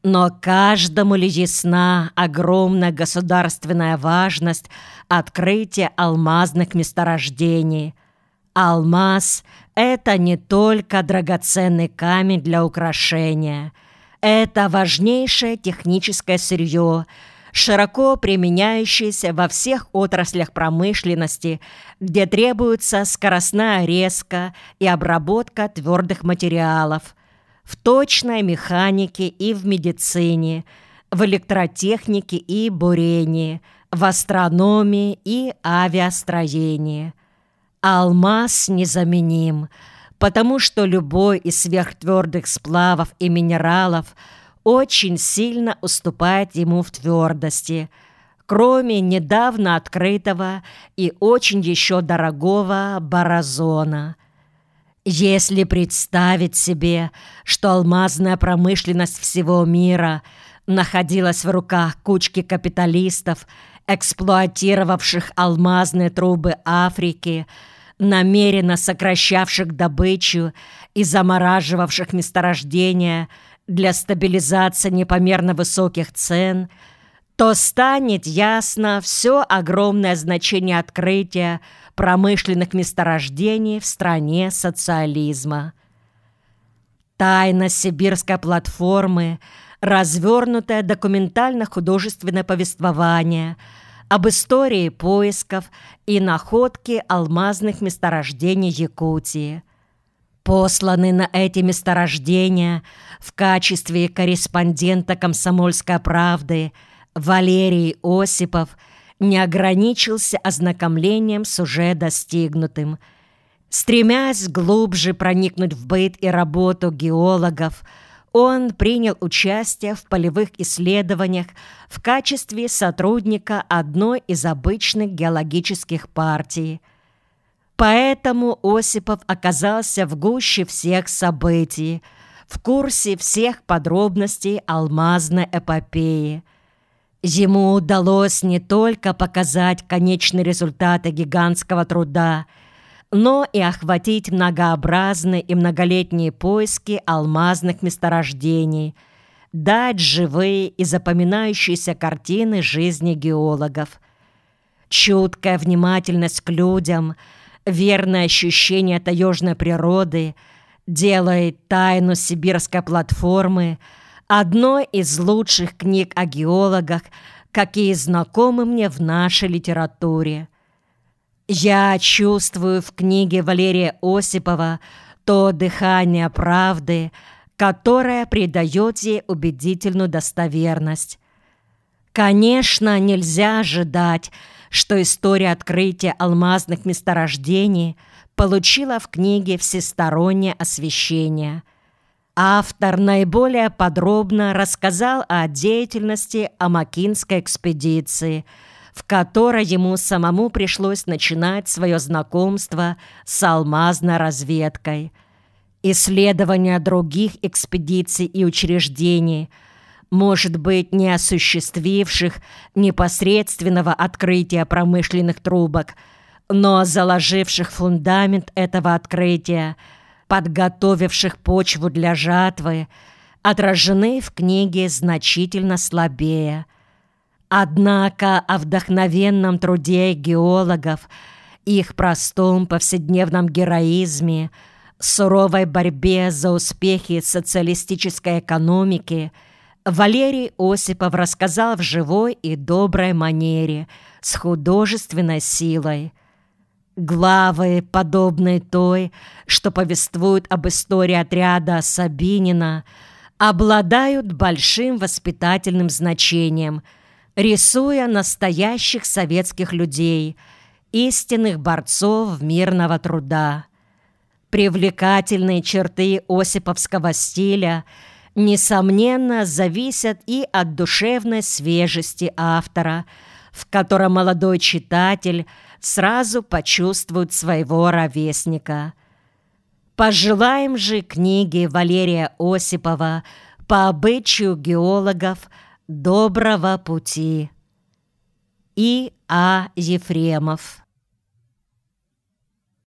Но каждому ли ясна огромная государственная важность открытия алмазных месторождений? Алмаз – это не только драгоценный камень для украшения. Это важнейшее техническое сырье, широко применяющееся во всех отраслях промышленности, где требуется скоростная резка и обработка твердых материалов, в точной механике и в медицине, в электротехнике и бурении, в астрономии и авиастроении. Алмаз незаменим, потому что любой из сверхтвердых сплавов и минералов очень сильно уступает ему в твердости, кроме недавно открытого и очень еще дорогого боразона. Если представить себе, что алмазная промышленность всего мира находилась в руках кучки капиталистов, эксплуатировавших алмазные трубы Африки, намеренно сокращавших добычу и замораживавших месторождения для стабилизации непомерно высоких цен, то станет ясно все огромное значение открытия промышленных месторождений в стране социализма. Тайна сибирской платформы, развернутое документально-художественное повествование об истории поисков и находки алмазных месторождений Якутии. Посланный на эти месторождения в качестве корреспондента «Комсомольской правды» Валерий Осипов не ограничился ознакомлением с уже достигнутым. Стремясь глубже проникнуть в быт и работу геологов, он принял участие в полевых исследованиях в качестве сотрудника одной из обычных геологических партий. Поэтому Осипов оказался в гуще всех событий, в курсе всех подробностей алмазной эпопеи. Ему удалось не только показать конечные результаты гигантского труда, но и охватить многообразные и многолетние поиски алмазных месторождений, дать живые и запоминающиеся картины жизни геологов. Чуткая внимательность к людям, верное ощущение таежной природы делает «Тайну сибирской платформы» одной из лучших книг о геологах, какие знакомы мне в нашей литературе. Я чувствую в книге Валерия Осипова то дыхание правды, которое придает ей убедительную достоверность. Конечно, нельзя ожидать, что история открытия алмазных месторождений получила в книге всестороннее освещение. Автор наиболее подробно рассказал о деятельности Амакинской экспедиции, в которой ему самому пришлось начинать свое знакомство с алмазной разведкой. Исследования других экспедиций и учреждений, может быть, не осуществивших непосредственного открытия промышленных трубок, но заложивших фундамент этого открытия, подготовивших почву для жатвы, отражены в книге значительно слабее. Однако о вдохновенном труде геологов, их простом повседневном героизме, суровой борьбе за успехи социалистической экономики Валерий Осипов рассказал в живой и доброй манере, с художественной силой. Главы, подобные той, что повествуют об истории отряда Сабинина, обладают большим воспитательным значением, рисуя настоящих советских людей, истинных борцов мирного труда. Привлекательные черты осиповского стиля, несомненно, зависят и от душевной свежести автора, в котором молодой читатель сразу почувствует своего ровесника. Пожелаем же книге Валерия Осипова по обычаю геологов доброго пути. И. А. Ефремов.